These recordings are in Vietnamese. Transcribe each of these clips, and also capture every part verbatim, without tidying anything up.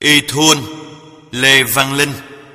Y Thun, Lê Văn Linh.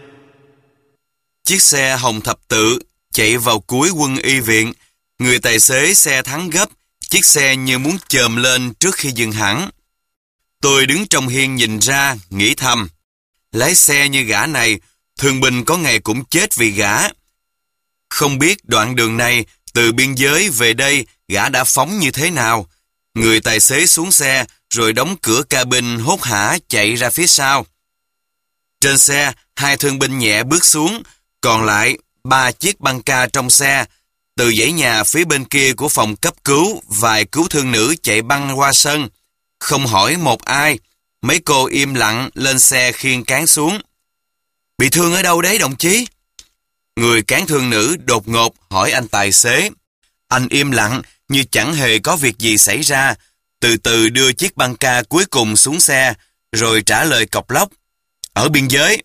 Chiếc xe hồng thập tự chạy vào cuối quân y viện. Người tài xế xe thắng gấp, chiếc xe như muốn chồm lên trước khi dừng hẳn. Tôi đứng trong hiên nhìn ra, nghĩ thầm, lái xe như gã này, thương binh có ngày cũng chết vì gã. Không biết đoạn đường này, từ biên giới về đây, gã đã phóng như thế nào. Người tài xế xuống xe, rồi đóng cửa cabin hốt hả chạy ra phía sau. Trên xe, hai thương binh nhẹ bước xuống, còn lại ba chiếc băng ca trong xe. Từ dãy nhà phía bên kia của phòng cấp cứu, vài cứu thương nữ chạy băng qua sân. Không hỏi một ai, mấy cô im lặng lên xe khiêng cán xuống. Bị thương ở đâu đấy đồng chí? Người cán thương nữ đột ngột hỏi anh tài xế. Anh im lặng như chẳng hề có việc gì xảy ra, từ từ đưa chiếc băng ca cuối cùng xuống xe, rồi trả lời cộc lốc. Ở biên giới.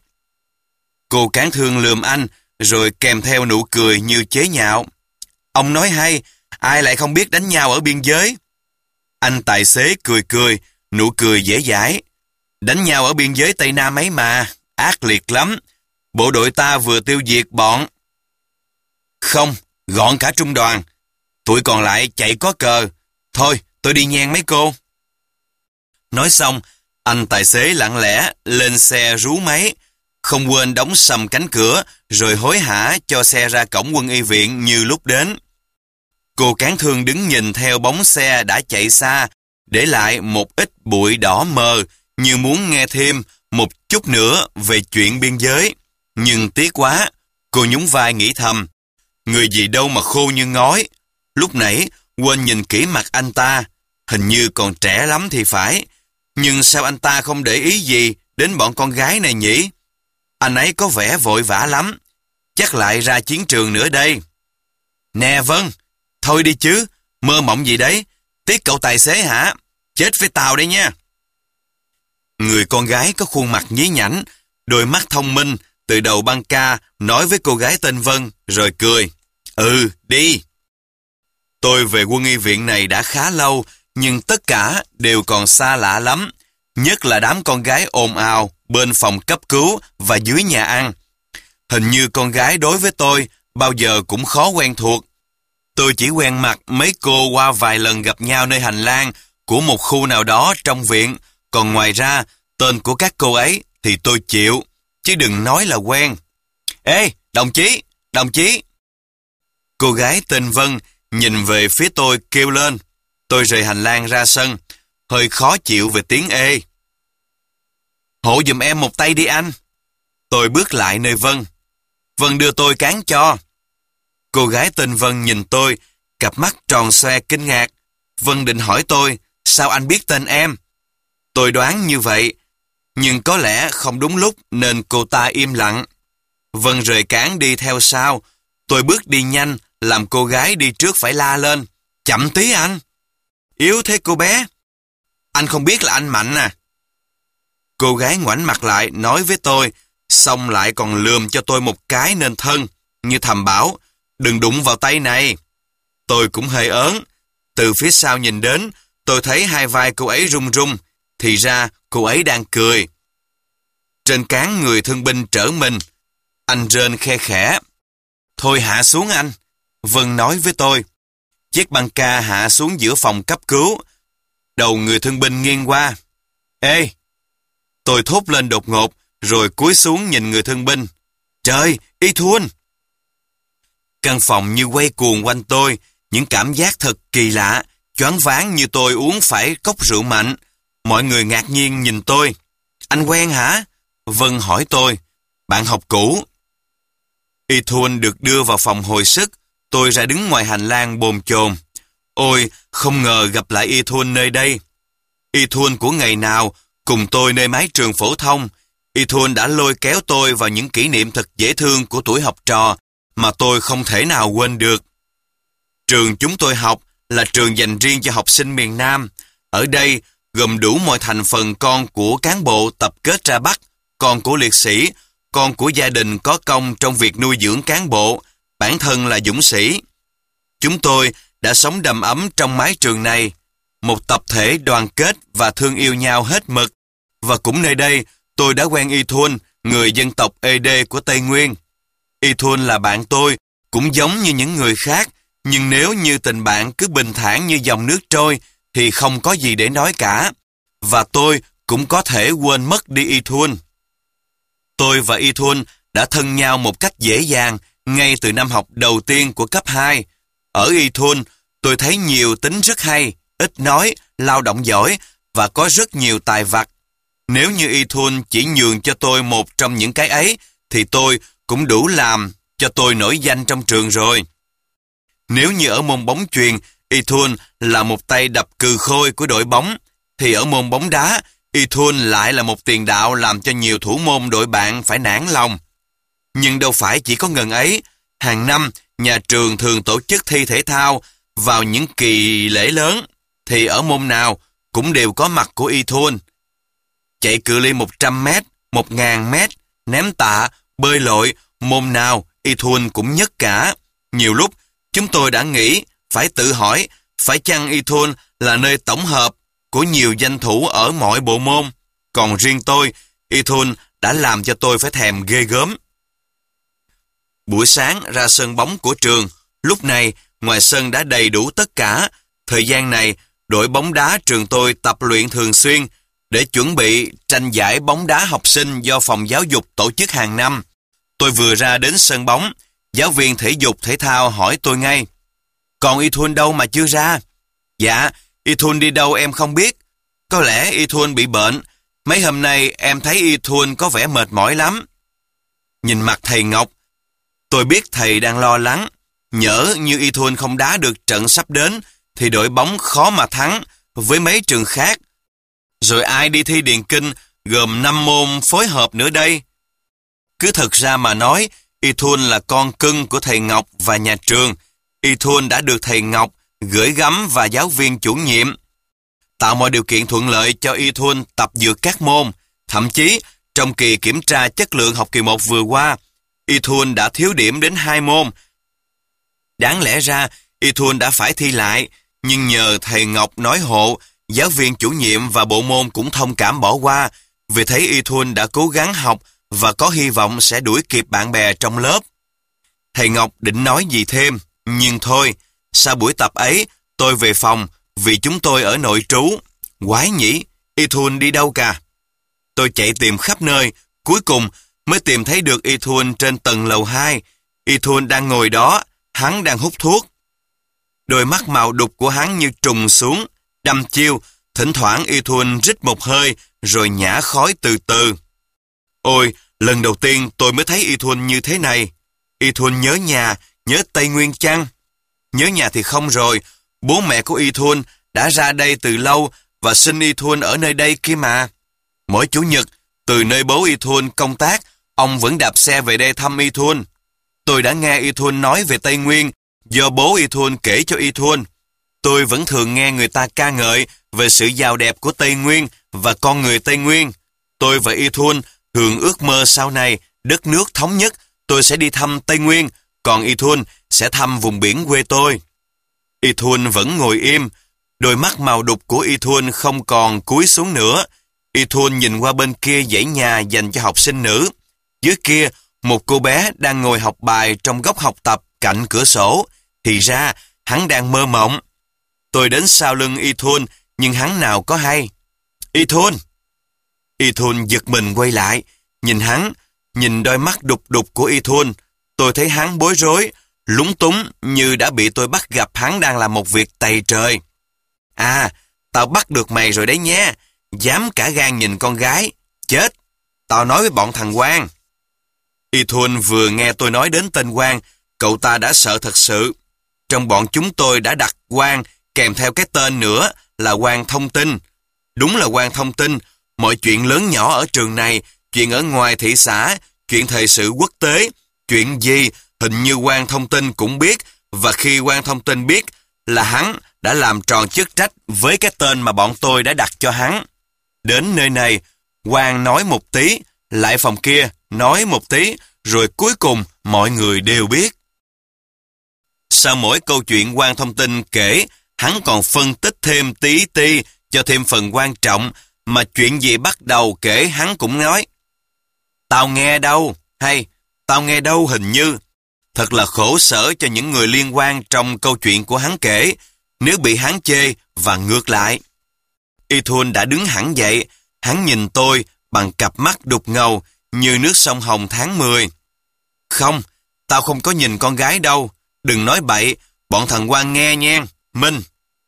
Cô cán thương lườm anh, rồi kèm theo nụ cười như chế nhạo. Ông nói hay, ai lại không biết đánh nhau ở biên giới? Anh tài xế cười cười, nụ cười dễ dãi. Đánh nhau ở biên giới Tây Nam ấy mà, ác liệt lắm. Bộ đội ta vừa tiêu diệt bọn. Không, gọn cả trung đoàn. Tụi còn lại chạy có cờ. Thôi, tôi đi nhen mấy cô. Nói xong, anh tài xế lặng lẽ lên xe rú máy, không quên đóng sầm cánh cửa, rồi hối hả cho xe ra cổng quân y viện như lúc đến. Cô cán thương đứng nhìn theo bóng xe đã chạy xa, để lại một ít bụi đỏ mờ, như muốn nghe thêm một chút nữa về chuyện biên giới. Nhưng tiếc quá, cô nhún vai nghĩ thầm, người gì đâu mà khô như ngói. Lúc nãy quên nhìn kỹ mặt anh ta, hình như còn trẻ lắm thì phải. Nhưng sao anh ta không để ý gì đến bọn con gái này nhỉ? Anh ấy có vẻ vội vã lắm, chắc lại ra chiến trường nữa đây. Nè Vân, thôi đi chứ, mơ mộng gì đấy, tiếc cậu tài xế hả? Chết với tao đây nha. Người con gái có khuôn mặt nhí nhảnh, đôi mắt thông minh, từ đầu băng ca nói với cô gái tên Vân, rồi cười. Ừ, đi. Tôi về quân y viện này đã khá lâu, nhưng tất cả đều còn xa lạ lắm, nhất là đám con gái ồn ào bên phòng cấp cứu và dưới nhà ăn. Hình như con gái đối với tôi bao giờ cũng khó quen thuộc. Tôi chỉ quen mặt mấy cô qua vài lần gặp nhau nơi hành lang của một khu nào đó trong viện, còn ngoài ra tên của các cô ấy thì tôi chịu, chứ đừng nói là quen. Ê, đồng chí, đồng chí. Cô gái tên Vân nhìn về phía tôi kêu lên. Tôi rời hành lang ra sân, hơi khó chịu về tiếng ê. Hộ giùm em một tay đi anh. Tôi bước lại nơi Vân. Vân đưa tôi cán cho. Cô gái tên Vân nhìn tôi, cặp mắt tròn xoe kinh ngạc. Vân định hỏi tôi, sao anh biết tên em? Tôi đoán như vậy, nhưng có lẽ không đúng lúc nên cô ta im lặng. Vân rời cán đi theo sau. Tôi bước đi nhanh, làm cô gái đi trước phải la lên. Chậm tí anh. Yếu thế cô bé. Anh không biết là anh Mạnh à? Cô gái ngoảnh mặt lại nói với tôi, xong lại còn lườm cho tôi một cái nên thân, như thầm bảo, đừng đụng vào tay này. Tôi cũng hơi ớn. Từ phía sau nhìn đến, tôi thấy hai vai cô ấy run run, thì ra cô ấy đang cười. Trên cán người thương binh trở mình, anh rên khe khẽ. Thôi hạ xuống anh. Vân nói với tôi. Chiếc băng ca hạ xuống giữa phòng cấp cứu. Đầu người thương binh nghiêng qua. Ê! Tôi thốt lên đột ngột, rồi cúi xuống nhìn người thương binh. Trời, Y Thun! Căn phòng như quay cuồng quanh tôi, những cảm giác thật kỳ lạ, choáng váng như tôi uống phải cốc rượu mạnh. Mọi người ngạc nhiên nhìn tôi. Anh quen hả? Vân hỏi tôi. Bạn học cũ. Y Thun được đưa vào phòng hồi sức. Tôi ra đứng ngoài hành lang bồn chồn. Ôi, không ngờ gặp lại Y Thun nơi đây. Y Thun của ngày nào cùng tôi nơi mái trường phổ thông. Y Thun đã lôi kéo tôi vào những kỷ niệm thật dễ thương của tuổi học trò mà tôi không thể nào quên được. Trường chúng tôi học là trường dành riêng cho học sinh miền Nam. Ở đây gồm đủ mọi thành phần con của cán bộ tập kết ra Bắc, con của liệt sĩ, con của gia đình có công trong việc nuôi dưỡng cán bộ, bản thân là dũng sĩ. Chúng tôi đã sống đầm ấm trong mái trường này, một tập thể đoàn kết và thương yêu nhau hết mực. Và cũng nơi đây, Tôi đã quen Y Thun, người dân tộc Ê Đê của Tây Nguyên. Y Thun là bạn tôi, cũng giống như những người khác, nhưng nếu như tình bạn cứ bình thản như dòng nước trôi, thì không có gì để nói cả. Và tôi cũng có thể quên mất đi Y Thun. Tôi và Y Thun đã thân nhau một cách dễ dàng ngay từ năm học đầu tiên của cấp hai. Ở Y Thun, tôi thấy nhiều tính rất hay, ít nói, lao động giỏi và có rất nhiều tài vặt. Nếu như Y Thun chỉ nhường cho tôi một trong những cái ấy, thì tôi cũng đủ làm cho tôi nổi danh trong trường rồi. Nếu như ở môn bóng chuyền, Y Thun là một tay đập cừ khôi của đội bóng, thì ở môn bóng đá, Y Thun lại là một tiền đạo làm cho nhiều thủ môn đội bạn phải nản lòng. Nhưng đâu phải chỉ có ngần ấy. Hàng năm, nhà trường thường tổ chức thi thể thao vào những kỳ lễ lớn, thì ở môn nào cũng đều có mặt của Y Thun. Chạy cự ly một trăm mét, một nghìn mét, ném tạ, bơi lội, môn nào Y Thun cũng nhất cả. Nhiều lúc, chúng tôi đã nghĩ, phải tự hỏi, phải chăng Y Thun là nơi tổng hợp của nhiều danh thủ ở mọi bộ môn. Còn riêng tôi, Y Thun đã làm cho tôi phải thèm ghê gớm. Buổi sáng ra sân bóng của trường, lúc này ngoài sân đã đầy đủ tất cả. Thời gian này, đội bóng đá trường tôi tập luyện thường xuyên để chuẩn bị tranh giải bóng đá học sinh do phòng giáo dục tổ chức hàng năm. Tôi vừa ra đến sân bóng, giáo viên thể dục thể thao hỏi tôi ngay: "Còn Y Thun đâu mà chưa ra?" "Dạ, Y Thun đi đâu em không biết. Có lẽ Y Thun bị bệnh. Mấy hôm nay em thấy Y Thun có vẻ mệt mỏi lắm." Nhìn mặt thầy Ngọc, tôi biết thầy đang lo lắng. Nhỡ như Y Thun không đá được trận sắp đến, thì đội bóng khó mà thắng với mấy trường khác. Rồi ai đi thi điền kinh gồm năm môn phối hợp nữa đây? Cứ thực ra mà nói, Y Thun là con cưng của thầy Ngọc và nhà trường. Y Thun đã được thầy Ngọc gửi gắm và giáo viên chủ nhiệm tạo mọi điều kiện thuận lợi cho Y Thun tập dược các môn. Thậm chí, trong kỳ kiểm tra chất lượng học kỳ một vừa qua, Y Thun đã thiếu điểm đến hai môn. Đáng lẽ ra, Y Thun đã phải thi lại, nhưng nhờ thầy Ngọc nói hộ, giáo viên chủ nhiệm và bộ môn cũng thông cảm bỏ qua, vì thấy Y Thun đã cố gắng học và có hy vọng sẽ đuổi kịp bạn bè trong lớp. Thầy Ngọc định nói gì thêm, nhưng thôi, sau buổi tập ấy, tôi về phòng, vì chúng tôi ở nội trú. Quái nhỉ, Y Thun đi đâu cả? Tôi chạy tìm khắp nơi, cuối cùng mới tìm thấy được Y Thun trên tầng lầu hai. Y Thun đang ngồi đó, hắn đang hút thuốc. Đôi mắt màu đục của hắn như trùng xuống, đăm chiêu, thỉnh thoảng Y Thun rít một hơi, rồi nhả khói từ từ. Ôi, lần đầu tiên tôi mới thấy Y Thun như thế này. Y Thun nhớ nhà, nhớ Tây Nguyên chăng? Nhớ nhà thì không rồi, bố mẹ của Y Thun đã ra đây từ lâu và sinh Y Thun ở nơi đây kia mà. Mỗi chủ nhật, từ nơi bố Y Thun công tác, ông vẫn đạp xe về đây thăm Y Thun. Tôi đã nghe Y Thun nói về Tây Nguyên, do bố Y Thun kể cho Y Thun. Tôi vẫn thường nghe người ta ca ngợi về sự giàu đẹp của Tây Nguyên và con người Tây Nguyên. Tôi và Y Thun thường ước mơ sau này, đất nước thống nhất, tôi sẽ đi thăm Tây Nguyên, còn Y Thun sẽ thăm vùng biển quê tôi. Y Thun vẫn ngồi im, đôi mắt màu đục của Y Thun không còn cúi xuống nữa. Y Thun nhìn qua bên kia dãy nhà dành cho học sinh nữ. Dưới kia, một cô bé đang ngồi học bài trong góc học tập cạnh cửa sổ. Thì ra, hắn đang mơ mộng. Tôi đến sau lưng Y Thun, nhưng hắn nào có hay. Y Thun! Y Thun giật mình quay lại, nhìn hắn, nhìn đôi mắt đục đục của Y Thun. Tôi thấy hắn bối rối, lúng túng như đã bị tôi bắt gặp hắn đang làm một việc tày trời. À, tao bắt được mày rồi đấy nhé, dám cả gan nhìn con gái. Chết, tao nói với bọn thằng Quang. Y Thun vừa nghe tôi nói đến tên Quang, cậu ta đã sợ thật sự. Trong bọn chúng tôi đã đặt Quang kèm theo cái tên nữa là Quang Thông Tin. Đúng là Quang Thông Tin, mọi chuyện lớn nhỏ ở trường này, chuyện ở ngoài thị xã, chuyện thời sự quốc tế, chuyện gì hình như Quang Thông Tin cũng biết, và khi Quang Thông Tin biết là hắn đã làm tròn chức trách với cái tên mà bọn tôi đã đặt cho hắn. Đến nơi này, Quang nói một tí, lại phòng kia nói một tí, rồi cuối cùng mọi người đều biết. Sau mỗi câu chuyện Quang Thông Tin kể, hắn còn phân tích thêm tí ti cho thêm phần quan trọng, mà chuyện gì bắt đầu kể hắn cũng nói. Tao nghe đâu, hay, tao nghe đâu hình như. Thật là khổ sở cho những người liên quan trong câu chuyện của hắn kể, nếu bị hắn chê và ngược lại. Ythun đã đứng hẳn dậy, hắn nhìn tôi bằng cặp mắt đục ngầu như nước sông Hồng tháng mười. Không, tao không có nhìn con gái đâu, đừng nói bậy, bọn thằng quan nghe nha, Minh.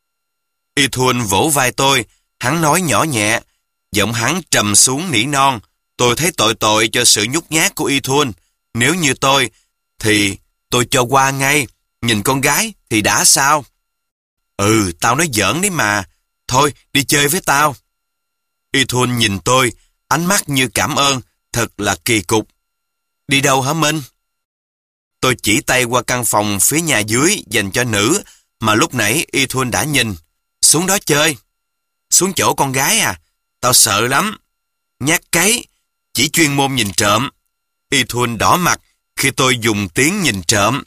Ythun vỗ vai tôi, hắn nói nhỏ nhẹ, giọng hắn trầm xuống nỉ non. Tôi thấy tội tội cho sự nhút nhát của Ythun. Nếu như tôi, thì tôi cho qua ngay, nhìn con gái thì đã sao? Ừ, tao nói giỡn đấy mà, thôi đi chơi với tao. Ythun nhìn tôi, ánh mắt như cảm ơn, thật là kỳ cục. Đi đâu hả Minh? Tôi chỉ tay qua căn phòng phía nhà dưới dành cho nữ mà lúc nãy Ythun đã nhìn. Xuống đó chơi. Xuống chỗ con gái à? Tao sợ lắm. Nhát cái, chỉ chuyên môn nhìn trộm. Ythun đỏ mặt khi tôi dùng tiếng nhìn trộm.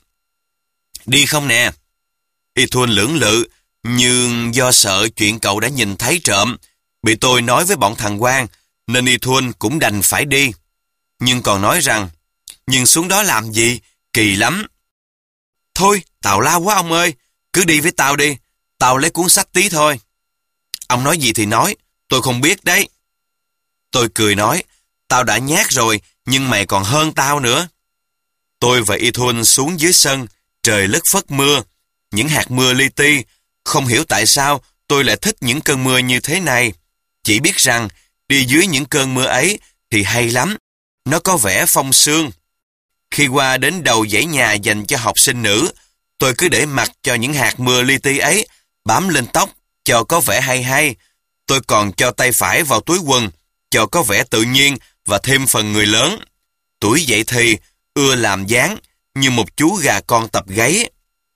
Đi không nè? Ythun lưỡng lự, nhưng do sợ chuyện cậu đã nhìn thấy trộm, bị tôi nói với bọn thằng quan, nên Ythun cũng đành phải đi. Nhưng còn nói rằng, nhưng xuống đó làm gì? Kỳ lắm. Thôi, tào lao quá ông ơi, cứ đi với tao đi, tao lấy cuốn sách tí thôi. Ông nói gì thì nói, tôi không biết đấy. Tôi cười nói, tao đã nhát rồi, nhưng mày còn hơn tao nữa. Tôi và Ythun xuống dưới sân, trời lất phất mưa, những hạt mưa li ti. Không hiểu tại sao tôi lại thích những cơn mưa như thế này. Chỉ biết rằng, đi dưới những cơn mưa ấy thì hay lắm, nó có vẻ phong sương. Khi qua đến đầu dãy nhà dành cho học sinh nữ, tôi cứ để mặc cho những hạt mưa li ti ấy bám lên tóc cho có vẻ hay hay. Tôi còn cho tay phải vào túi quần cho có vẻ tự nhiên và thêm phần người lớn. Tuổi dậy thì ưa làm dáng như một chú gà con tập gáy.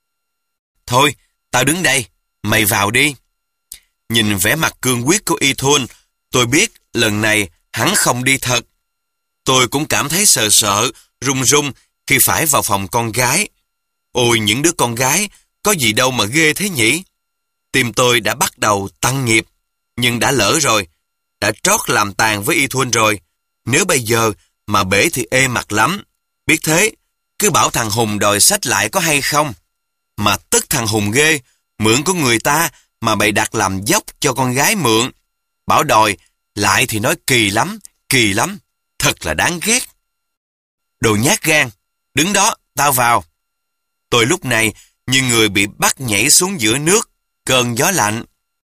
Thôi, tao đứng đây, mày vào đi. Nhìn vẻ mặt cương quyết của Ythun, tôi biết lần này hắn không đi thật. Tôi cũng cảm thấy sợ sợ, run run khi phải vào phòng con gái. Ôi, những đứa con gái, có gì đâu mà ghê thế nhỉ? Tim tôi đã bắt đầu tăng nhịp, nhưng đã lỡ rồi, đã trót làm tàn với Ythun rồi. Nếu bây giờ mà bể thì ê mặt lắm. Biết thế, cứ bảo thằng Hùng đòi sách lại có hay không? Mà tức thằng Hùng ghê, mượn của người ta mà bày đặt làm dốc cho con gái mượn. Bảo đòi, lại thì nói kỳ lắm, kỳ lắm, thật là đáng ghét. Đồ nhát gan, đứng đó, tao vào. Tôi lúc này như người bị bắt nhảy xuống giữa nước, cơn gió lạnh.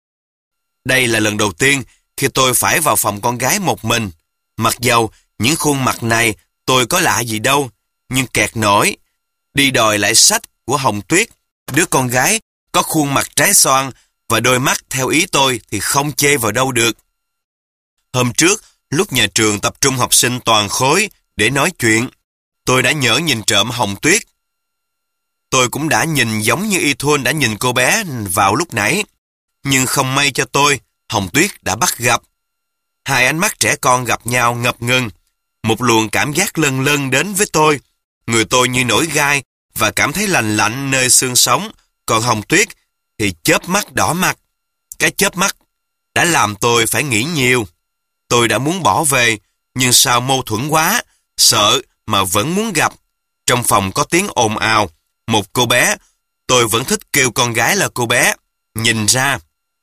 Đây là lần đầu tiên khi tôi phải vào phòng con gái một mình. Mặc dầu những khuôn mặt này tôi có lạ gì đâu, nhưng kẹt nổi. Đi đòi lại sách của Hồng Tuyết, đứa con gái có khuôn mặt trái xoan và đôi mắt theo ý tôi thì không chê vào đâu được. Hôm trước, lúc nhà trường tập trung học sinh toàn khối để nói chuyện, tôi đã nhỡ nhìn trộm Hồng Tuyết. Tôi cũng đã nhìn giống như Ythun đã nhìn cô bé vào lúc nãy. Nhưng không may cho tôi, Hồng Tuyết đã bắt gặp. Hai ánh mắt trẻ con gặp nhau ngập ngừng. Một luồng cảm giác lân lân đến với tôi. Người tôi như nổi gai và cảm thấy lạnh lạnh nơi xương sống. Còn Hồng Tuyết thì chớp mắt đỏ mặt. Cái chớp mắt đã làm tôi phải nghĩ nhiều. Tôi đã muốn bỏ về, nhưng sao mâu thuẫn quá, sợ mà vẫn muốn gặp. Trong phòng có tiếng ồn ào. Một cô bé, tôi vẫn thích kêu con gái là cô bé, nhìn ra.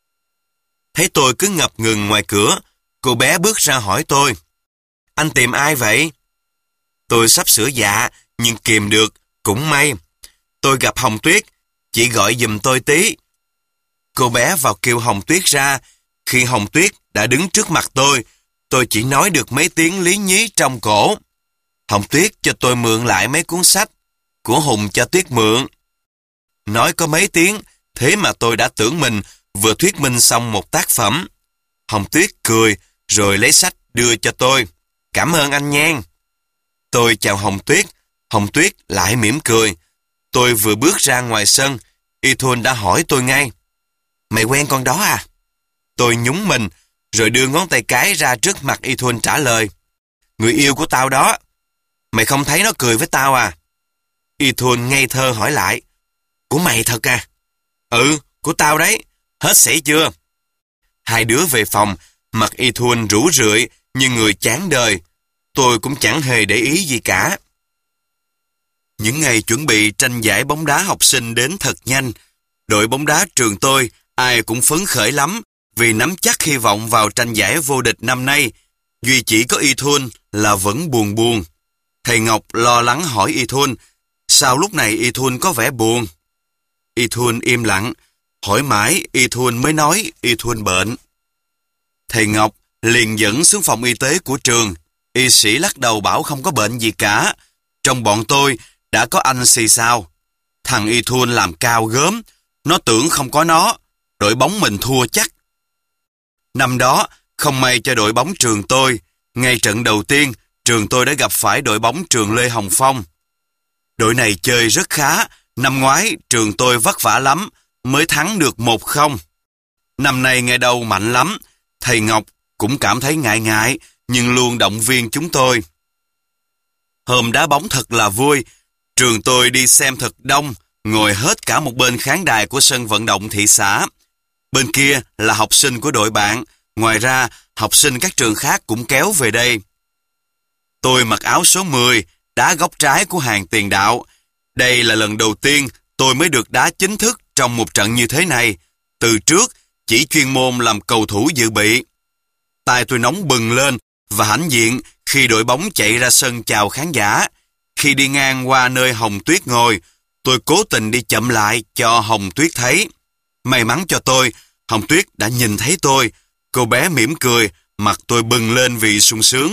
Thấy tôi cứ ngập ngừng ngoài cửa, cô bé bước ra hỏi tôi, anh tìm ai vậy? Tôi sắp sửa dạ, nhưng kìm được, cũng may. Tôi gặp Hồng Tuyết, chị gọi giùm tôi tí. Cô bé vào kêu Hồng Tuyết ra. Khi Hồng Tuyết đã đứng trước mặt tôi, tôi chỉ nói được mấy tiếng lý nhí trong cổ. Hồng Tuyết cho tôi mượn lại mấy cuốn sách của Hùng cho Tuyết mượn. Nói có mấy tiếng, thế mà tôi đã tưởng mình vừa thuyết minh xong một tác phẩm. Hồng Tuyết cười, rồi lấy sách đưa cho tôi. Cảm ơn anh Nhan. Tôi chào Hồng Tuyết, Hồng Tuyết lại mỉm cười. Tôi vừa bước ra ngoài sân, Ythun đã hỏi tôi ngay. Mày quen con đó à? Tôi nhún mình, rồi đưa ngón tay cái ra trước mặt Ythun trả lời. Người yêu của tao đó. Mày không thấy nó cười với tao à? Ythun ngây thơ hỏi lại. Của mày thật à? Ừ, của tao đấy. Hết sảy chưa? Hai đứa về phòng, mặt Ythun rũ rượi như người chán đời. tôi cũng chẳng hề để ý gì cả. Những ngày chuẩn bị tranh giải bóng đá học sinh đến thật nhanh. Đội bóng đá trường tôi ai cũng phấn khởi lắm vì nắm chắc hy vọng vào tranh giải vô địch năm nay. Duy chỉ có Y Thun là vẫn buồn buồn. Thầy Ngọc lo lắng hỏi Y Thun, sao lúc này Y Thun có vẻ buồn? Y Thun im lặng, hỏi mãi Y Thun mới nói Y Thun bệnh. Thầy Ngọc liền dẫn xuống phòng y tế của trường. Y sĩ lắc đầu bảo không có bệnh gì cả. Trong bọn tôi đã có anh xì xào. Thằng Y Thun làm cao gớm, nó tưởng không có nó, đội bóng mình thua chắc. Năm đó, không may cho đội bóng trường tôi, ngay trận đầu tiên, trường tôi đã gặp phải đội bóng trường Lê Hồng Phong. Đội này chơi rất khá, năm ngoái trường tôi vất vả lắm, mới thắng được một không. Năm nay nghe đâu mạnh lắm, thầy Ngọc cũng cảm thấy ngại ngại, nhưng luôn động viên chúng tôi. Hôm đá bóng thật là vui, trường tôi đi xem thật đông, ngồi hết cả một bên khán đài của sân vận động thị xã. Bên kia là học sinh của đội bạn, ngoài ra học sinh các trường khác cũng kéo về đây. Tôi mặc áo số mười, đá góc trái của hàng tiền đạo. Đây là lần đầu tiên tôi mới được đá chính thức trong một trận như thế này. Từ trước, chỉ chuyên môn làm cầu thủ dự bị. Tai tôi nóng bừng lên và hãnh diện khi đội bóng chạy ra sân chào khán giả. Khi đi ngang qua nơi Hồng Tuyết ngồi, tôi cố tình đi chậm lại cho Hồng Tuyết thấy. May mắn cho tôi, Hồng Tuyết đã nhìn thấy tôi. Cô bé mỉm cười, mặt tôi bừng lên vì sung sướng.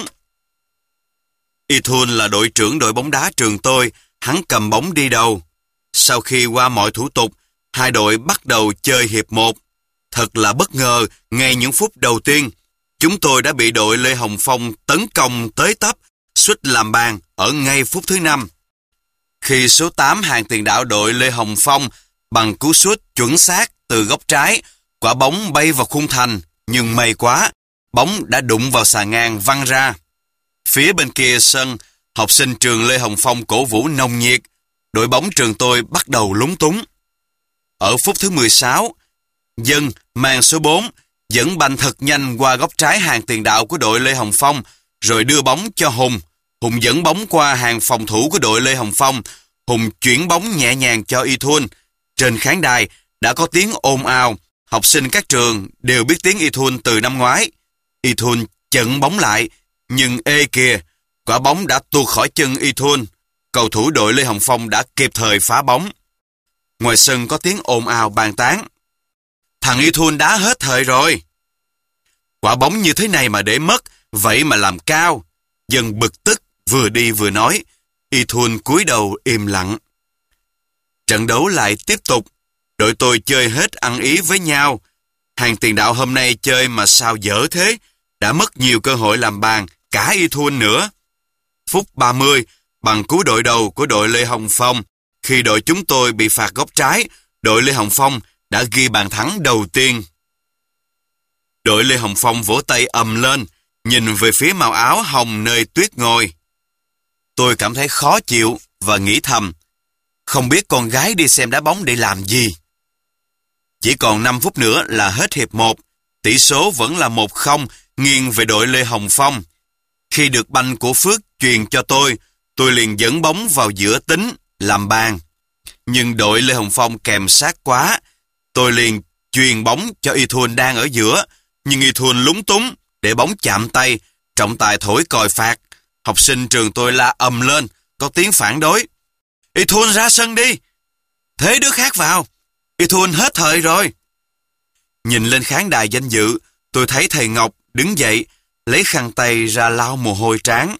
Y Thun là đội trưởng đội bóng đá trường tôi, hắn cầm bóng đi đầu. Sau khi qua mọi thủ tục, hai đội bắt đầu chơi hiệp một. Thật là bất ngờ, ngay những phút đầu tiên, chúng tôi đã bị đội Lê Hồng Phong tấn công tới tấp, suýt làm bàn ở ngay phút thứ năm. Khi số tám hàng tiền đạo đội Lê Hồng Phong bằng cú sút chuẩn xác từ góc trái, quả bóng bay vào khung thành, nhưng may quá, bóng đã đụng vào xà ngang văng ra. Phía bên kia sân, học sinh trường Lê Hồng Phong cổ vũ nồng nhiệt, đội bóng trường tôi bắt đầu lúng túng. Ở phút thứ mười sáu, Dân mang số bốn dẫn banh thật nhanh qua góc trái hàng tiền đạo của đội Lê Hồng Phong, rồi đưa bóng cho Hùng. Hùng dẫn bóng qua hàng phòng thủ của đội Lê Hồng Phong. Hùng chuyển bóng nhẹ nhàng cho Y Thun. Trên khán đài đã có tiếng ồn ào. Học sinh các trường đều biết tiếng Y Thun từ năm ngoái. Y Thun chặn bóng lại, nhưng ê kìa, quả bóng đã tuột khỏi chân Y Thun. Cầu thủ đội Lê Hồng Phong đã kịp thời phá bóng. Ngoài sân có tiếng ồn ào bàn tán. Thằng Y Thun đá hết thời rồi. Quả bóng như thế này mà để mất, vậy mà làm cao. Dân bực tức, vừa đi vừa nói. Y Thun cúi đầu im lặng. Trận đấu lại tiếp tục. Đội tôi chơi hết ăn ý với nhau. Hàng tiền đạo hôm nay chơi mà sao dở thế. Đã mất nhiều cơ hội làm bàn, cả Y Thun nữa. Phút ba mươi, bằng cú đội đầu của đội Lê Hồng Phong, khi đội chúng tôi bị phạt góc trái, đội Lê Hồng Phong đã ghi bàn thắng đầu tiên. Đội Lê Hồng Phong vỗ tay ầm lên, nhìn về phía màu áo hồng nơi Tuyết ngồi. Tôi cảm thấy khó chịu và nghĩ thầm, không biết con gái đi xem đá bóng để làm gì. Chỉ còn năm phút nữa là hết hiệp một, tỷ số vẫn là một không, nghiêng về đội Lê Hồng Phong. Khi được banh của Phước truyền cho tôi, tôi liền dẫn bóng vào giữa tính, làm bàn. Nhưng đội Lê Hồng Phong kèm sát quá, tôi liền truyền bóng cho Y Thun đang ở giữa, nhưng Y Thun lúng túng, để bóng chạm tay, trọng tài thổi còi phạt. Học sinh trường tôi la ầm lên, có tiếng phản đối. Y Thun ra sân đi! Thế đứa khác vào! Y Thun hết thời rồi! Nhìn lên khán đài danh dự, tôi thấy thầy Ngọc đứng dậy, lấy khăn tay ra lau mồ hôi trán.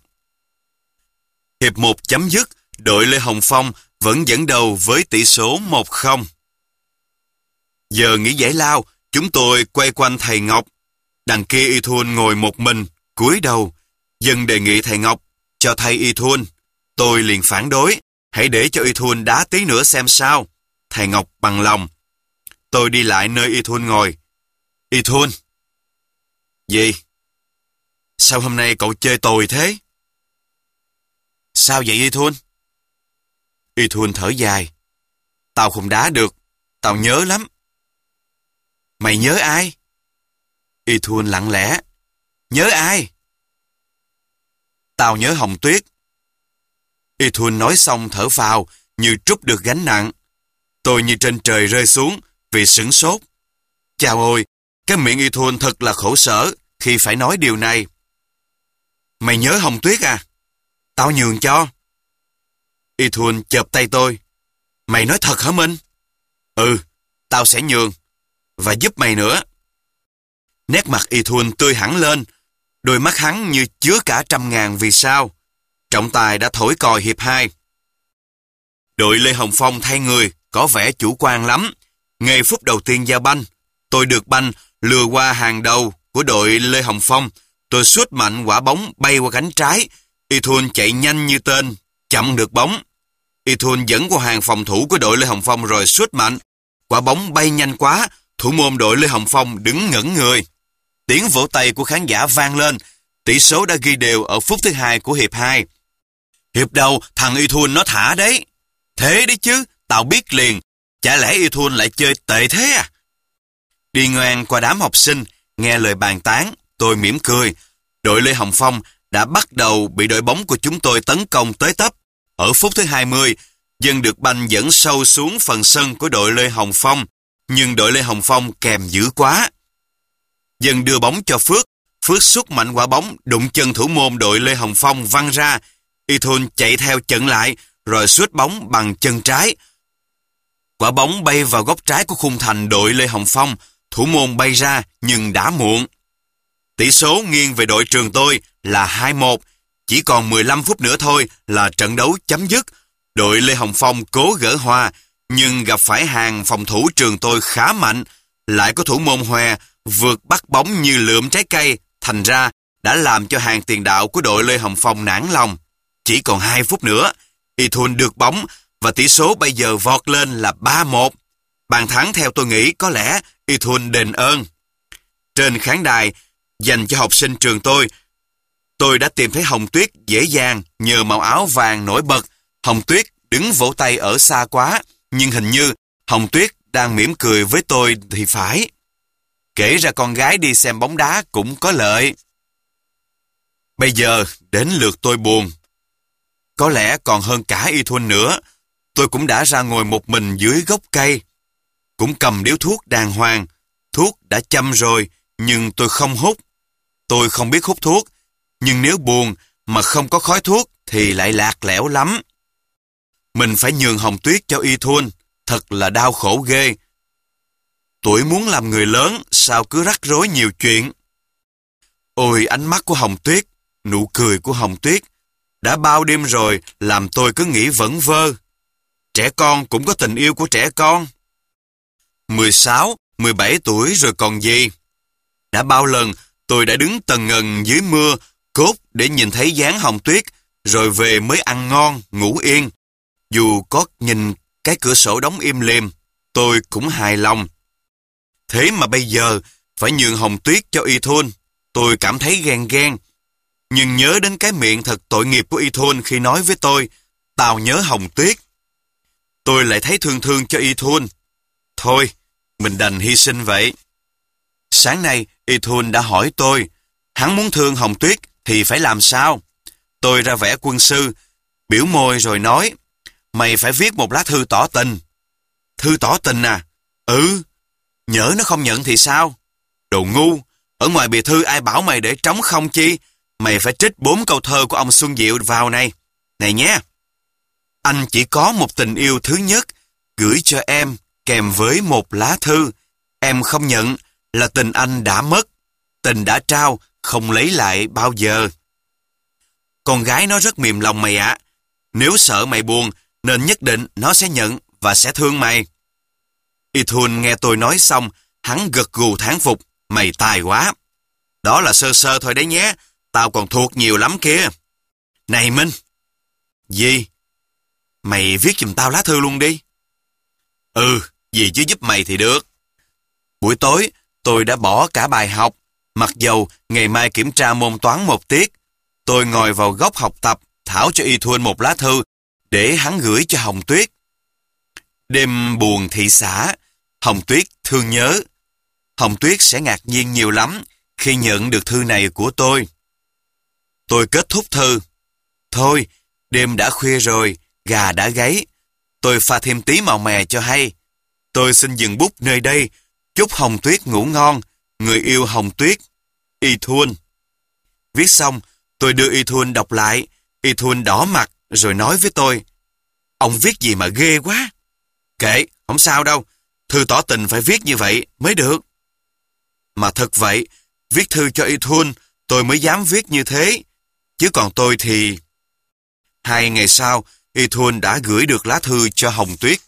Hiệp một chấm dứt, đội Lê Hồng Phong vẫn dẫn đầu với tỷ số một không. Giờ nghỉ giải lao, chúng tôi quay quanh thầy Ngọc. Đằng kia Y Thun ngồi một mình, cúi đầu. Dân đề nghị thầy Ngọc cho thay Y Thun. Tôi liền phản đối, hãy để cho Y Thun đá tí nữa xem sao. Thầy Ngọc bằng lòng. Tôi đi lại nơi Y Thun ngồi. Y Thun. Gì? Sao hôm nay cậu chơi tồi thế? Sao vậy Y Thun? Y Thun thở dài. Tao không đá được, tao nhớ lắm. Mày nhớ ai? Y Thun lặng lẽ. Nhớ ai? Tao nhớ Hồng Tuyết. Y Thuân nói xong thở phào như trút được gánh nặng. Tôi như trên trời rơi xuống vì sửng sốt. Chao ôi, cái miệng Y Thuân thật là khổ sở khi phải nói điều này. Mày nhớ Hồng Tuyết à? Tao nhường cho. Y Thuân chộp tay tôi. Mày nói thật hả Minh? Ừ, tao sẽ nhường. Và giúp mày nữa. Nét mặt Y Thuân tươi hẳn lên. Đôi mắt hắn như chứa cả trăm ngàn vì sao. Trọng tài đã thổi còi hiệp hai. Đội Lê Hồng Phong thay người có vẻ chủ quan lắm. Ngay phút đầu tiên giao banh, tôi được banh lừa qua hàng đầu của đội Lê Hồng Phong. Tôi sút mạnh quả bóng bay qua cánh trái. Y Thuân chạy nhanh như tên, chậm được bóng. Y Thuân dẫn qua hàng phòng thủ của đội Lê Hồng Phong rồi sút mạnh. Quả bóng bay nhanh quá, thủ môn đội Lê Hồng Phong đứng ngẩn người. Tiếng vỗ tay của khán giả vang lên. Tỷ số đã ghi đều ở phút thứ hai của hiệp hai. Hiệp đầu thằng Y Thuân nó thả đấy. Thế đấy chứ, tao biết liền. Chả lẽ Y Thuân lại chơi tệ thế à? Đi ngang qua đám học sinh, nghe lời bàn tán, tôi mỉm cười. Đội Lê Hồng Phong đã bắt đầu bị đội bóng của chúng tôi tấn công tới tấp. Ở phút thứ hai mươi, Dân được banh dẫn sâu xuống phần sân của đội Lê Hồng Phong, nhưng đội Lê Hồng Phong kèm dữ quá. Dân đưa bóng cho Phước. Phước sút mạnh quả bóng đụng chân thủ môn đội Lê Hồng Phong văng ra. Y Thuân chạy theo chặn lại rồi sút bóng bằng chân trái. Quả bóng bay vào góc trái của khung thành đội Lê Hồng Phong. Thủ môn bay ra nhưng đã muộn. Tỷ số nghiêng về đội trường tôi là hai một. Chỉ còn mười lăm phút nữa thôi là trận đấu chấm dứt. Đội Lê Hồng Phong cố gỡ hòa, nhưng gặp phải hàng phòng thủ trường tôi khá mạnh. Lại có thủ môn Hòe vượt bắt bóng như lượm trái cây. Thành ra đã làm cho hàng tiền đạo của đội Lê Hồng Phong nản lòng. Chỉ còn hai phút nữa, Y Thuân được bóng và tỷ số bây giờ vọt lên là ba một. Bàn thắng theo tôi nghĩ có lẽ Y Thuân đền ơn. Trên khán đài dành cho học sinh trường tôi, tôi đã tìm thấy Hồng Tuyết dễ dàng nhờ màu áo vàng nổi bật. Hồng Tuyết đứng vỗ tay ở xa quá, nhưng hình như Hồng Tuyết đang mỉm cười với tôi thì phải. Kể ra con gái đi xem bóng đá cũng có lợi. Bây giờ đến lượt tôi buồn. Có lẽ còn hơn cả Y Thuân nữa. Tôi cũng đã ra ngồi một mình dưới gốc cây. Cũng cầm điếu thuốc đàng hoàng. Thuốc đã châm rồi, nhưng tôi không hút. Tôi không biết hút thuốc, nhưng nếu buồn mà không có khói thuốc thì lại lạc lẽo lắm. Mình phải nhường Hồng Tuyết cho Y Thuân, thật là đau khổ ghê. Tuổi muốn làm người lớn, sao cứ rắc rối nhiều chuyện. Ôi ánh mắt của Hồng Tuyết, nụ cười của Hồng Tuyết, đã bao đêm rồi làm tôi cứ nghĩ vẩn vơ. Trẻ con cũng có tình yêu của trẻ con. mười sáu, mười bảy tuổi rồi còn gì. Đã bao lần tôi đã đứng tần ngần dưới mưa, cốt để nhìn thấy dáng Hồng Tuyết, rồi về mới ăn ngon, ngủ yên. Dù có nhìn cái cửa sổ đóng im lìm, tôi cũng hài lòng. Thế mà bây giờ phải nhường Hồng Tuyết cho Y Thuân, tôi cảm thấy ghen ghen. Nhưng nhớ đến cái miệng thật tội nghiệp của Y Thuân khi nói với tôi, tao nhớ Hồng Tuyết. Tôi lại thấy thương thương cho Y Thuân. Thôi, mình đành hy sinh vậy. Sáng nay, Y Thuân đã hỏi tôi, hắn muốn thương Hồng Tuyết thì phải làm sao? Tôi ra vẻ quân sư, biểu môi rồi nói, mày phải viết một lá thư tỏ tình. Thư tỏ tình à? Ừ, nhỡ nó không nhận thì sao? Đồ ngu, ở ngoài bìa thư ai bảo mày để trống không chi? Mày phải trích bốn câu thơ của ông Xuân Diệu vào này. Này nhé, anh chỉ có một tình yêu thứ nhất, gửi cho em kèm với một lá thư. Em không nhận là tình anh đã mất. Tình đã trao, không lấy lại bao giờ. Con gái nó rất mềm lòng mày ạ. Nếu sợ mày buồn, nên nhất định nó sẽ nhận và sẽ thương mày. Y Thuân nghe tôi nói xong, hắn gật gù thán phục. Mày tài quá. Đó là sơ sơ thôi đấy nhé. Tao còn thuộc nhiều lắm kia. Này Minh. Gì? Mày viết giùm tao lá thư luôn đi. Ừ, gì chứ giúp mày thì được. Buổi tối, tôi đã bỏ cả bài học. Mặc dầu ngày mai kiểm tra môn toán một tiết, tôi ngồi vào góc học tập, thảo cho Y Thuân một lá thư để hắn gửi cho Hồng Tuyết. Đêm buồn thị xã, Hồng Tuyết thương nhớ. Hồng Tuyết sẽ ngạc nhiên nhiều lắm khi nhận được thư này của tôi. Tôi kết thúc thư. Thôi, đêm đã khuya rồi, gà đã gáy. Tôi pha thêm tí màu mè cho hay. Tôi xin dừng bút nơi đây. Chúc Hồng Tuyết ngủ ngon. Người yêu Hồng Tuyết. Y Thuân. Viết xong, tôi đưa Y Thuân đọc lại. Y Thuân đỏ mặt rồi nói với tôi: Ông viết gì mà ghê quá. Kệ, không sao đâu. Thư tỏ tình phải viết như vậy mới được. Mà thật vậy, viết thư cho Y Thuân tôi mới dám viết như thế. Chứ còn tôi thì... Hai ngày sau, Y Thuân đã gửi được lá thư cho Hồng Tuyết.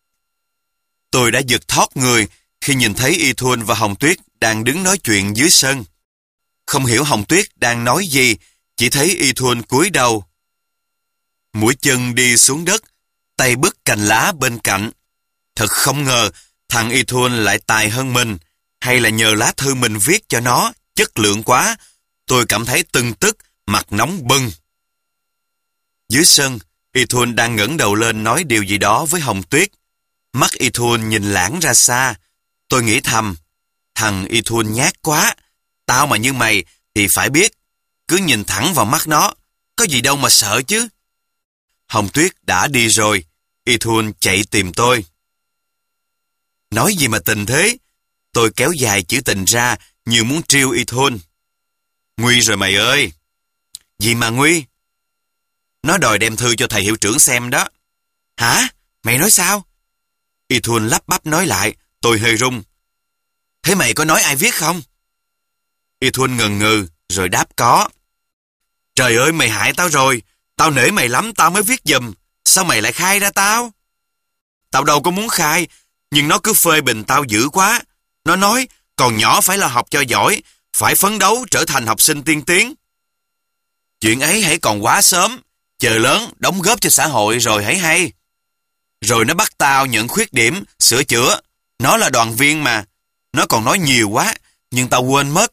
Tôi đã giật thót người khi nhìn thấy Y Thuân và Hồng Tuyết đang đứng nói chuyện dưới sân. Không hiểu Hồng Tuyết đang nói gì, chỉ thấy Y Thuân cúi đầu. Mũi chân đi xuống đất, tay bứt cành lá bên cạnh. Thật không ngờ thằng Y Thuân lại tài hơn mình, hay là nhờ lá thư mình viết cho nó chất lượng quá. Tôi cảm thấy tưng tức, mặt nóng bừng. Dưới sân, Y Thuân đang ngẩng đầu lên nói điều gì đó với Hồng Tuyết. Mắt Y Thuân nhìn lãng ra xa. Tôi nghĩ thầm, thằng Y Thuân nhát quá. Tao mà như mày thì phải biết, cứ nhìn thẳng vào mắt nó, có gì đâu mà sợ chứ. Hồng Tuyết đã đi rồi, Y Thuân chạy tìm tôi. Nói gì mà tình thế? Tôi kéo dài chữ tình ra như muốn trêu Y Thuân. Nguy rồi mày ơi. Gì mà nguy? Nó đòi đem thư cho thầy hiệu trưởng xem đó. Hả? Mày nói sao? Y Thuân lắp bắp nói lại. Tôi hơi run. Thế mày có nói ai viết không? Y Thuân ngần ngừ rồi đáp có. Trời ơi, mày hại tao rồi. Tao nể mày lắm, tao mới viết giùm. Sao mày lại khai ra tao? Tao đâu có muốn khai, nhưng nó cứ phê bình tao dữ quá. Nó nói còn nhỏ phải là học cho giỏi, phải phấn đấu trở thành học sinh tiên tiến. Chuyện ấy hãy còn quá sớm, chờ lớn đóng góp cho xã hội rồi hãy hay. Rồi nó bắt tao nhận khuyết điểm, sửa chữa. Nó là đoàn viên mà. Nó còn nói nhiều quá, nhưng tao quên mất.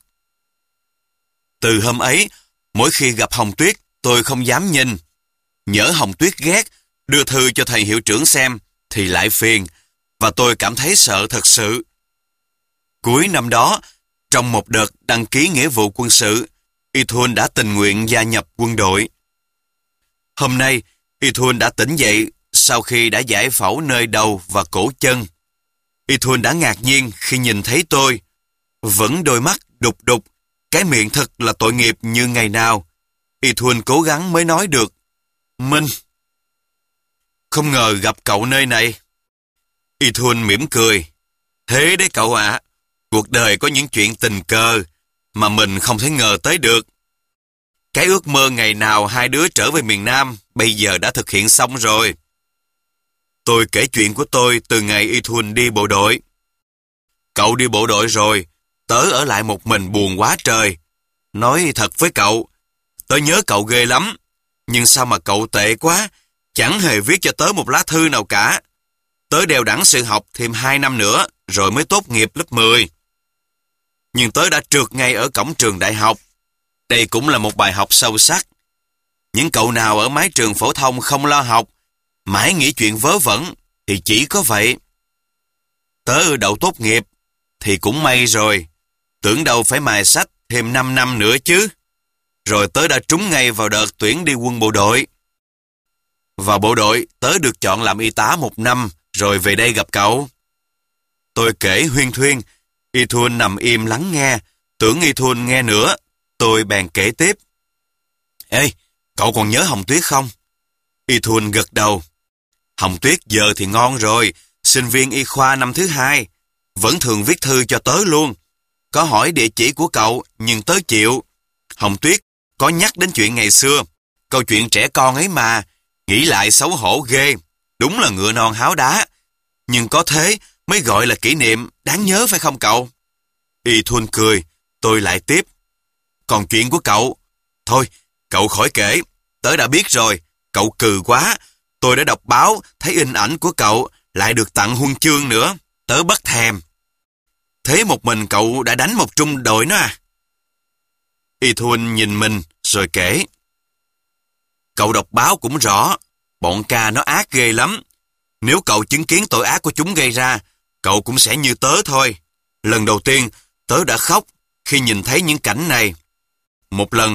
Từ hôm ấy, mỗi khi gặp Hồng Tuyết, tôi không dám nhìn. Nhỡ Hồng Tuyết ghét, đưa thư cho thầy hiệu trưởng xem, thì lại phiền, và tôi cảm thấy sợ thật sự. Cuối năm đó, trong một đợt đăng ký nghĩa vụ quân sự, Y Thuân đã tình nguyện gia nhập quân đội. Hôm nay, Y Thuân đã tỉnh dậy sau khi đã giải phẫu nơi đầu và cổ chân. Y Thuân đã ngạc nhiên khi nhìn thấy tôi. Vẫn đôi mắt đục đục, cái miệng thật là tội nghiệp như ngày nào. Y Thuân cố gắng mới nói được: Minh. Không ngờ gặp cậu nơi này. Y Thuân mỉm cười. Thế đấy cậu ạ, cuộc đời có những chuyện tình cờ mà mình không thể ngờ tới được. Cái ước mơ ngày nào hai đứa trở về miền Nam bây giờ đã thực hiện xong rồi. Tôi kể chuyện của tôi từ ngày Y Thuân đi bộ đội. Cậu đi bộ đội rồi, tớ ở lại một mình buồn quá trời. Nói thật với cậu, tớ nhớ cậu ghê lắm, nhưng sao mà cậu tệ quá, chẳng hề viết cho tớ một lá thư nào cả. Tớ đều đẳng sự học thêm hai năm nữa, rồi mới tốt nghiệp lớp mười. Nhưng tớ đã trượt ngay ở cổng trường đại học. Đây cũng là một bài học sâu sắc. Những cậu nào ở mái trường phổ thông không lo học, mãi nghĩ chuyện vớ vẩn, thì chỉ có vậy. Tớ đậu tốt nghiệp, thì cũng may rồi. Tưởng đâu phải mài sách thêm năm năm nữa chứ. Rồi tớ đã trúng ngay vào đợt tuyển đi quân bộ đội. Vào bộ đội, tớ được chọn làm y tá một năm, rồi về đây gặp cậu. Tôi kể huyên thuyên, Y Thuân nằm im lắng nghe, tưởng Y Thuân nghe nữa, tôi bèn kể tiếp. Ê, cậu còn nhớ Hồng Tuyết không? Y Thuân gật đầu. Hồng Tuyết giờ thì ngon rồi, sinh viên y khoa năm thứ hai, vẫn thường viết thư cho tớ luôn. Có hỏi địa chỉ của cậu, nhưng tớ chịu. Hồng Tuyết có nhắc đến chuyện ngày xưa, câu chuyện trẻ con ấy mà, nghĩ lại xấu hổ ghê, đúng là ngựa non háo đá. Nhưng có thế mới gọi là kỷ niệm, đáng nhớ phải không cậu? Y Thuân cười, tôi lại tiếp. Còn chuyện của cậu, thôi, cậu khỏi kể, tớ đã biết rồi, cậu cừ quá. Tôi đã đọc báo, thấy in ảnh của cậu, lại được tặng huân chương nữa, tớ bất thèm. Thế một mình cậu đã đánh một trung đội nó à? Y Thuân nhìn mình, rồi kể. Cậu đọc báo cũng rõ, bọn ca nó ác ghê lắm. Nếu cậu chứng kiến tội ác của chúng gây ra, cậu cũng sẽ như tớ thôi. Lần đầu tiên, tớ đã khóc khi nhìn thấy những cảnh này. Một lần,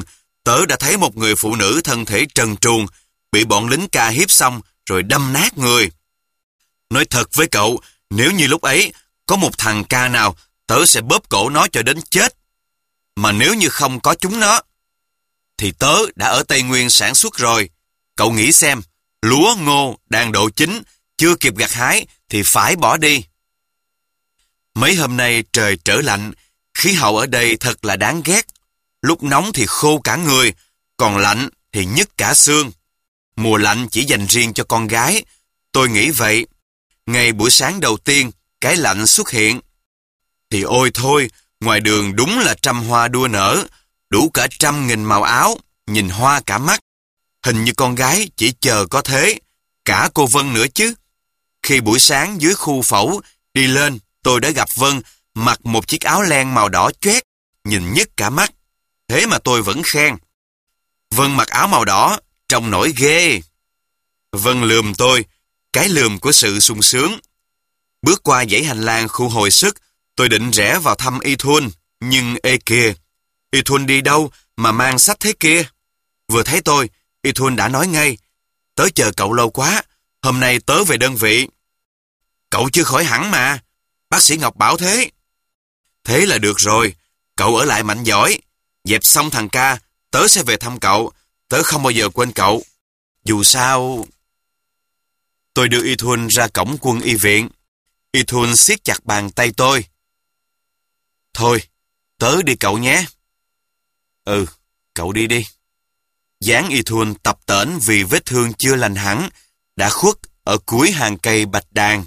tớ đã thấy một người phụ nữ thân thể trần truồng, bị bọn lính ca hiếp xong rồi đâm nát người. Nói thật với cậu, nếu như lúc ấy có một thằng ca nào, tớ sẽ bóp cổ nó cho đến chết. Mà nếu như không có chúng nó, thì tớ đã ở Tây Nguyên sản xuất rồi. Cậu nghĩ xem, lúa ngô đang độ chín, chưa kịp gặt hái thì phải bỏ đi. Mấy hôm nay trời trở lạnh, khí hậu ở đây thật là đáng ghét. Lúc nóng thì khô cả người, còn lạnh thì nhức cả xương. Mùa lạnh chỉ dành riêng cho con gái. Tôi nghĩ vậy. Ngày buổi sáng đầu tiên, cái lạnh xuất hiện. Thì ôi thôi, ngoài đường đúng là trăm hoa đua nở, đủ cả trăm nghìn màu áo, nhìn hoa cả mắt. Hình như con gái chỉ chờ có thế, cả cô Vân nữa chứ. Khi buổi sáng dưới khu phẫu, đi lên, tôi đã gặp Vân mặc một chiếc áo len màu đỏ chóét, nhìn nhức cả mắt. Thế mà tôi vẫn khen. Vân mặc áo màu đỏ, trông nổi ghê. Vân lườm tôi, cái lườm của sự sung sướng. Bước qua dãy hành lang khu hồi sức, tôi định rẽ vào thăm Y Thuân, nhưng ê kìa, Y Thuân đi đâu mà mang sách thế kia? Vừa thấy tôi, Y Thuân đã nói ngay, tớ chờ cậu lâu quá, hôm nay tớ về đơn vị. Cậu chưa khỏi hẳn mà, bác sĩ Ngọc bảo thế. Thế là được rồi, cậu ở lại mạnh giỏi, dẹp xong thằng ca, tớ sẽ về thăm cậu, tớ không bao giờ quên cậu. Dù sao... Tôi đưa Y Thuân ra cổng quân y viện. Y Thuân siết chặt bàn tay tôi. Thôi, tớ đi cậu nhé. Ừ, cậu đi đi. Dáng Y Thuân tập tễnh vì vết thương chưa lành hẳn, đã khuất ở cuối hàng cây bạch đàn.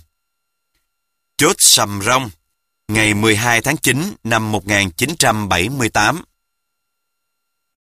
Chốt Sầm Rông, ngày mười hai tháng chín năm một nghìn chín trăm bảy mươi tám.